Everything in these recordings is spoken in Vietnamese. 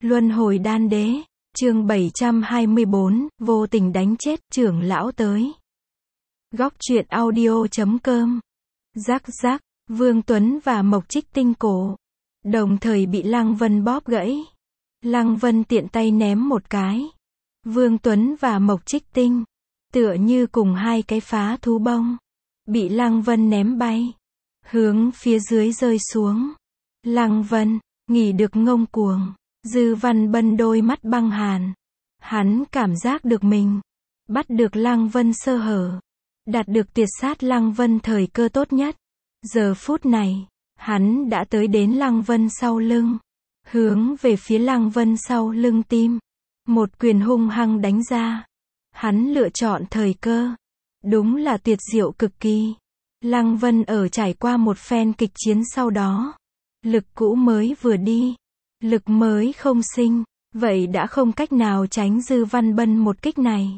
Luân hồi đan đế, chương 724, vô tình đánh chết trưởng lão tới. Góc truyện audio.com. Rắc rắc, Vương Tuấn và Mộc Trích Tinh cổ đồng thời bị Lăng Vân bóp gãy. Lăng Vân tiện tay ném một cái. Vương Tuấn và Mộc Trích Tinh tựa như cùng hai cái phá thú bông, bị Lăng Vân ném bay, hướng phía dưới rơi xuống. Lăng Vân nghỉ được ngông cuồng. Dư Văn Bân đôi mắt băng hàn. Hắn cảm giác được mình bắt được Lăng Vân sơ hở, đạt được tuyệt sát Lăng Vân thời cơ tốt nhất. Giờ phút này, hắn đã tới đến Lăng Vân sau lưng, hướng về phía Lăng Vân sau lưng tim, một quyền hung hăng đánh ra. Hắn lựa chọn thời cơ, đúng là tuyệt diệu cực kỳ. Lăng Vân ở trải qua một phen kịch chiến sau đó, lực cũ mới vừa đi, lực mới không sinh, vậy đã không cách nào tránh Dư Văn Bân một kích này.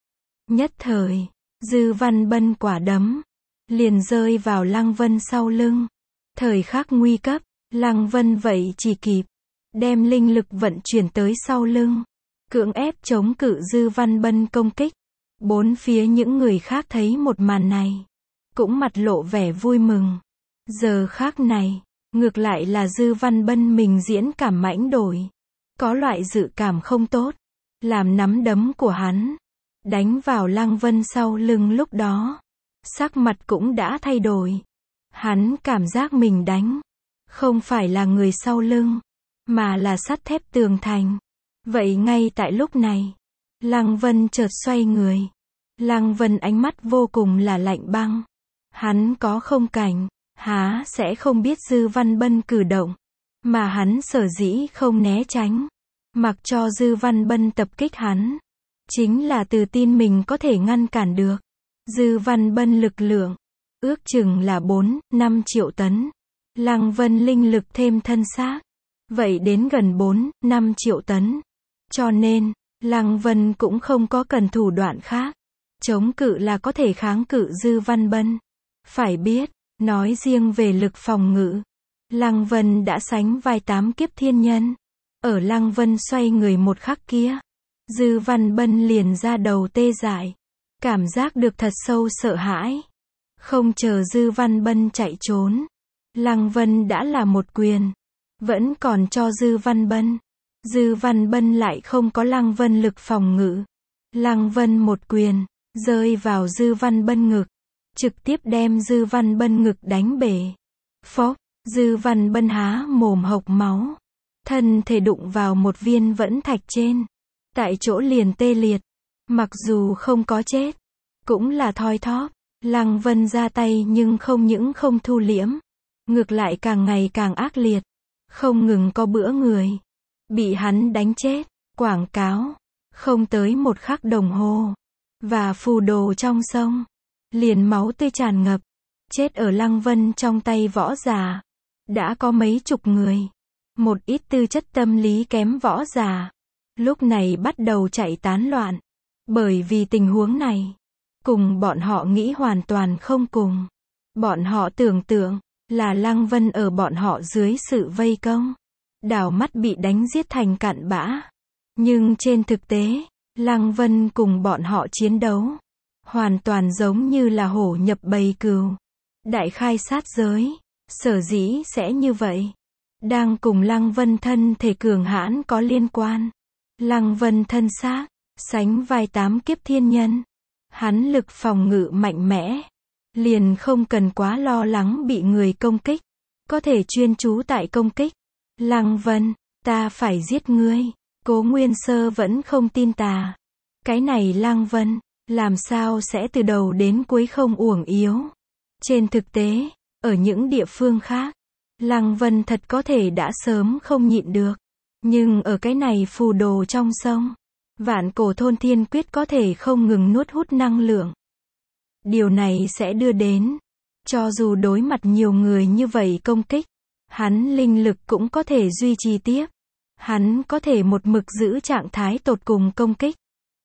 Nhất thời, Dư Văn Bân quả đấm liền rơi vào Lăng Vân sau lưng. Thời khắc nguy cấp, Lăng Vân vậy chỉ kịp đem linh lực vận chuyển tới sau lưng, cưỡng ép chống cự Dư Văn Bân công kích. Bốn phía những người khác thấy một màn này, cũng mặt lộ vẻ vui mừng. Giờ khắc này, ngược lại là Dư Văn Bân mình diễn cảm mãnh đổi. Có loại dự cảm không tốt, làm nắm đấm của hắn đánh vào Lăng Vân sau lưng lúc đó, sắc mặt cũng đã thay đổi. Hắn cảm giác mình đánh không phải là người sau lưng, mà là sắt thép tường thành. Vậy ngay tại lúc này, Lăng Vân chợt xoay người. Lăng Vân ánh mắt vô cùng là lạnh băng. Hắn có không cảnh, há sẽ không biết Dư Văn Bân cử động, mà hắn sở dĩ không né tránh, mặc cho Dư Văn Bân tập kích hắn, chính là tự tin mình có thể ngăn cản được. Dư Văn Bân lực lượng ước chừng là 4-5 triệu tấn. Lăng Vân linh lực thêm thân xác, vậy đến gần 4-5 triệu tấn. Cho nên, Lăng Vân cũng không có cần thủ đoạn khác. Chống cự là có thể kháng cự Dư Văn Bân. Phải biết, nói riêng về lực phòng ngự, Lăng Vân đã sánh vai 8 kiếp thiên nhân. Ở Lăng Vân xoay người một khắc kia, Dư Văn Bân liền ra đầu tê dại, cảm giác được thật sâu sợ hãi. Không chờ Dư Văn Bân chạy trốn, Lăng Vân đã là một quyền, vẫn còn cho Dư Văn Bân. Dư Văn Bân lại không có Lăng Vân lực phòng ngự. Lăng Vân một quyền rơi vào Dư Văn Bân ngực, trực tiếp đem Dư Văn Bân ngực đánh bể. Phốc, Dư Văn Bân há mồm hộc máu, thân thể đụng vào một viên vẫn thạch trên, tại chỗ liền tê liệt. Mặc dù không có chết, cũng là thoi thóp. Lăng Vân ra tay nhưng không những không thu liễm, ngược lại càng ngày càng ác liệt. Không ngừng có bữa người bị hắn đánh chết. Quảng cáo, không tới một khắc đồng hồ, và phù đồ trong sông liền máu tươi tràn ngập. Chết ở Lăng Vân trong tay võ giả đã có mấy chục người. Một ít tư chất tâm lý kém võ giả lúc này bắt đầu chạy tán loạn, bởi vì tình huống này cùng bọn họ nghĩ hoàn toàn không cùng. Bọn họ tưởng tượng là Lăng Vân ở bọn họ dưới sự vây công, đảo mắt bị đánh giết thành cặn bã. Nhưng trên thực tế, Lăng Vân cùng bọn họ chiến đấu hoàn toàn giống như là hổ nhập bầy cừu, đại khai sát giới. Sở dĩ sẽ như vậy, đang cùng Lăng Vân thân thể cường hãn có liên quan. Lăng Vân thân xác sánh vai 8 kiếp thiên nhân, hắn lực phòng ngự mạnh mẽ, liền không cần quá lo lắng bị người công kích, có thể chuyên chú tại công kích. Lăng Vân, ta phải giết ngươi. Cố Nguyên Sơ vẫn không tin tà. Cái này Lăng Vân, làm sao sẽ từ đầu đến cuối không uổng yếu. Trên thực tế, ở những địa phương khác, Lăng Vân thật có thể đã sớm không nhịn được. Nhưng ở cái này phù đồ trong sông, Vạn Cổ Thôn Thiên Quyết có thể không ngừng nuốt hút năng lượng. Điều này sẽ đưa đến, cho dù đối mặt nhiều người như vậy công kích, hắn linh lực cũng có thể duy trì tiếp. Hắn có thể một mực giữ trạng thái tột cùng công kích.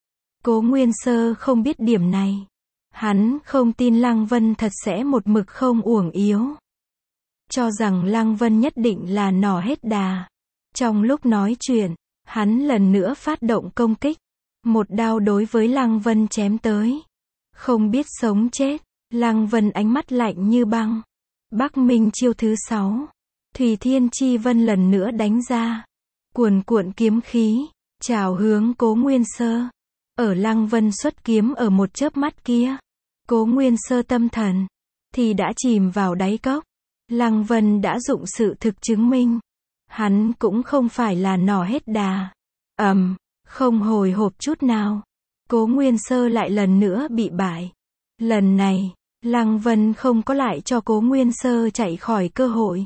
Cố Nguyên Sơ không biết điểm này. Hắn không tin Lăng Vân thật sẽ một mực không uổng yếu. Cho rằng Lăng Vân nhất định là nỏ hết đà. Trong lúc nói chuyện, Hắn lần nữa phát động công kích. Một đao đối với Lăng Vân chém tới. Không biết sống chết, Lăng Vân ánh mắt lạnh như băng. Bắc Minh chiêu thứ 6. Thủy Thiên Chi Vân lần nữa đánh ra. Cuồn cuộn kiếm khí, chào hướng Cố Nguyên Sơ. Ở Lăng Vân xuất kiếm ở một chớp mắt kia, Cố Nguyên Sơ tâm thần thì đã chìm vào đáy cốc. Lăng Vân đã dụng sự thực chứng minh. Hắn cũng không phải là nỏ hết đà. Không hồi hộp chút nào. Cố Nguyên Sơ lại lần nữa bị bại. Lần này, Lăng Vân không có lại cho Cố Nguyên Sơ chạy khỏi cơ hội.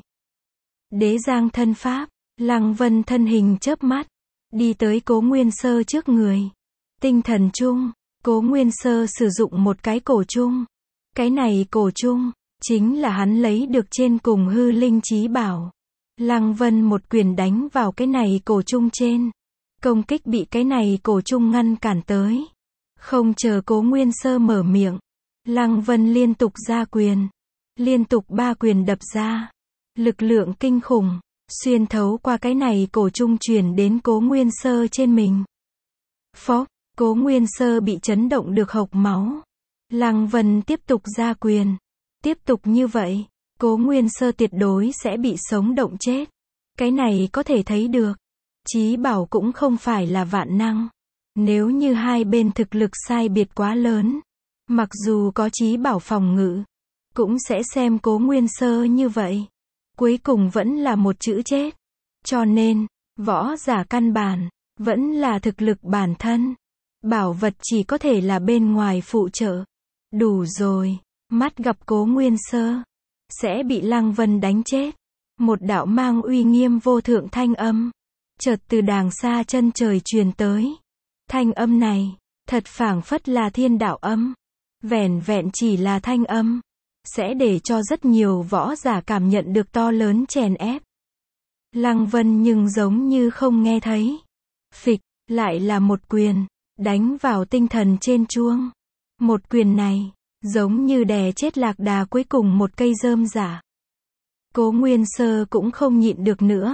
Đế giang thân pháp, Lăng Vân thân hình chớp mắt, đi tới Cố Nguyên Sơ trước người. Tinh thần chung, Cố Nguyên Sơ sử dụng một cái cổ chung. Cái này cổ chung, chính là hắn lấy được trên cùng hư linh chí bảo. Lăng Vân một quyền đánh vào cái này cổ chung trên. Công kích bị cái này cổ chung ngăn cản tới. Không chờ Cố Nguyên Sơ mở miệng, Lăng Vân liên tục ra quyền. Liên tục 3 quyền đập ra. Lực lượng kinh khủng, xuyên thấu qua cái này cổ chung truyền đến Cố Nguyên Sơ trên mình. Phốc, Cố Nguyên Sơ bị chấn động được hộc máu. Lăng Vân tiếp tục ra quyền. Tiếp tục như vậy, Cố Nguyên Sơ tuyệt đối sẽ bị sống động chết. Cái này có thể thấy được. Chí bảo cũng không phải là vạn năng. Nếu như hai bên thực lực sai biệt quá lớn, mặc dù có chí bảo phòng ngự, cũng sẽ xem Cố Nguyên Sơ như vậy. Cuối cùng vẫn là một chữ chết. Cho nên, võ giả căn bản, vẫn là thực lực bản thân. Bảo vật chỉ có thể là bên ngoài phụ trợ. Đủ rồi, mắt gặp Cố Nguyên Sơ, sẽ bị Lăng Vân đánh chết. Một đạo mang uy nghiêm vô thượng thanh âm, chợt từ đàng xa chân trời truyền tới. Thanh âm này, thật phảng phất là thiên đạo âm. Vẻn vẹn chỉ là thanh âm, sẽ để cho rất nhiều võ giả cảm nhận được to lớn chèn ép. Lăng Vân nhưng giống như không nghe thấy. Phịch, lại là một quyền, đánh vào tinh thần trên chuông. Một quyền này, giống như đè chết lạc đà cuối cùng một cây rơm rả. Cố Nguyên Sơ cũng không nhịn được nữa.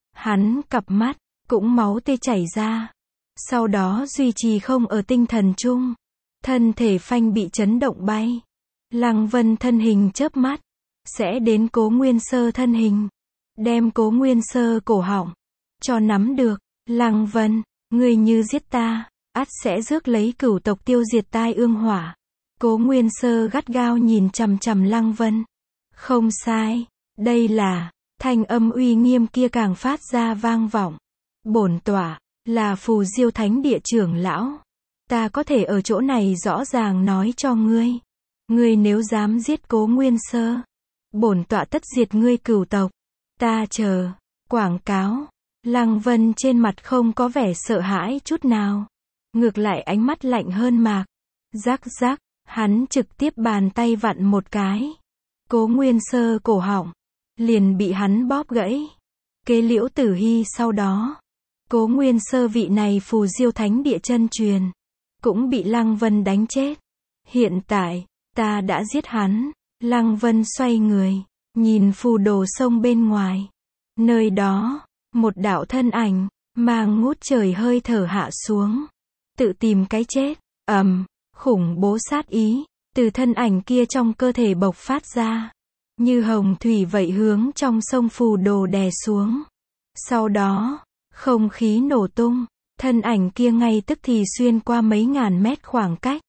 Hắn cặp mắt, cũng máu tê chảy ra. Sau đó duy trì không ở tinh thần chung. Thân thể phanh bị chấn động bay. Lăng Vân thân hình chớp mắt, sẽ đến Cố Nguyên Sơ thân hình. Đem Cố Nguyên Sơ cổ họng, cho nắm được. Lăng Vân, ngươi như giết ta, ắt sẽ rước lấy cửu tộc tiêu diệt tai ương hỏa. Cố Nguyên Sơ gắt gao nhìn chằm chằm Lăng Vân. Không sai, đây là, thanh âm uy nghiêm kia càng phát ra vang vọng. Bổn tọa, là Phù Diêu Thánh Địa trưởng lão. Ta có thể ở chỗ này rõ ràng nói cho ngươi. Ngươi nếu dám giết Cố Nguyên Sơ, bổn tọa tất diệt ngươi cửu tộc. Ta chờ. Quảng cáo. Lăng Vân trên mặt không có vẻ sợ hãi chút nào. Ngược lại ánh mắt lạnh hơn mạc. Rắc rắc, hắn trực tiếp bàn tay vặn một cái. Cố Nguyên Sơ cổ họng, liền bị hắn bóp gãy. Kế Liễu Tử Hy sau đó. Cố Nguyên Sơ vị này Phù Diêu Thánh Địa chân truyền, cũng bị Lăng Vân đánh chết. Hiện tại, ta đã giết hắn. Lăng Vân xoay người, nhìn phù đồ sông bên ngoài. Nơi đó, một đạo thân ảnh, mang ngút trời hơi thở hạ xuống. Tự tìm cái chết. Khủng bố sát ý, từ thân ảnh kia trong cơ thể bộc phát ra. Như hồng thủy vậy hướng trong sông phù đồ đè xuống. Sau đó, không khí nổ tung, thân ảnh kia ngay tức thì xuyên qua mấy ngàn mét khoảng cách.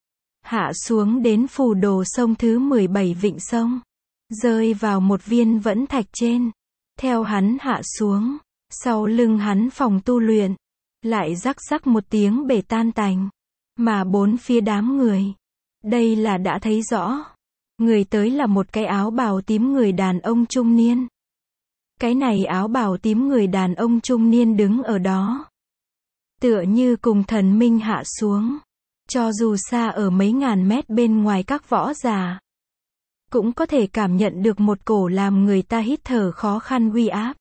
Hạ xuống đến phù đồ sông thứ 17 vịnh sông. Rơi vào một viên vẫn thạch trên. Theo hắn hạ xuống, sau lưng hắn phòng tu luyện, lại rắc rắc một tiếng bể tan tành. Mà bốn phía đám người, đây là đã thấy rõ. Người tới là một cái áo bào tím người đàn ông trung niên. Cái này áo bào tím người đàn ông trung niên đứng ở đó, tựa như cùng thần minh hạ xuống. Cho dù xa ở mấy ngàn mét bên ngoài các võ giả, cũng có thể cảm nhận được một cổ làm người ta hít thở khó khăn uy áp.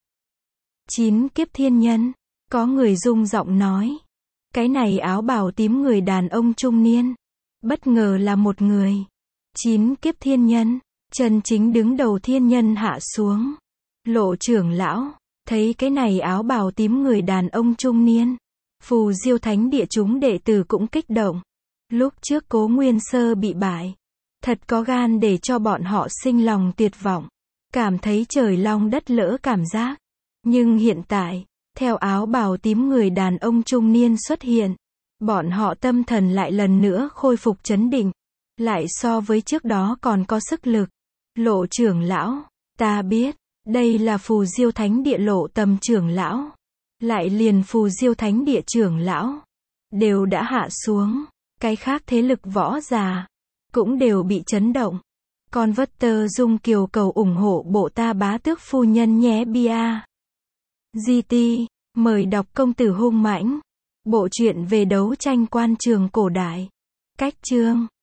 9 kiếp thiên nhân, có người rung giọng nói. Cái này áo bào tím người đàn ông trung niên, bất ngờ là một người. 9 kiếp thiên nhân, chân chính đứng đầu thiên nhân hạ xuống. Lộ trưởng lão, Thấy cái này áo bào tím người đàn ông trung niên, Phù Diêu Thánh Địa chúng đệ tử cũng kích động. Lúc trước Cố Nguyên Sơ bị bại, thật có gan để cho bọn họ sinh lòng tuyệt vọng, cảm thấy trời long đất lỡ cảm giác. Nhưng hiện tại, theo áo bào tím người đàn ông trung niên xuất hiện, bọn họ tâm thần lại lần nữa khôi phục trấn định, lại so với trước đó còn có sức lực. Lộ trưởng lão, ta biết, đây là Phù Diêu Thánh Địa Lộ Tầm trưởng lão, lại liền Phù Diêu Thánh Địa trưởng lão đều đã hạ xuống, cái khác thế lực võ giả cũng đều bị chấn động. Con vất tơ Dung Kiều cầu ủng hộ bộ ta bá tước phu nhân nhé bia. GT, mời đọc Công tử hung mãnh. Bộ truyện về đấu tranh quan trường cổ đại. Cách chương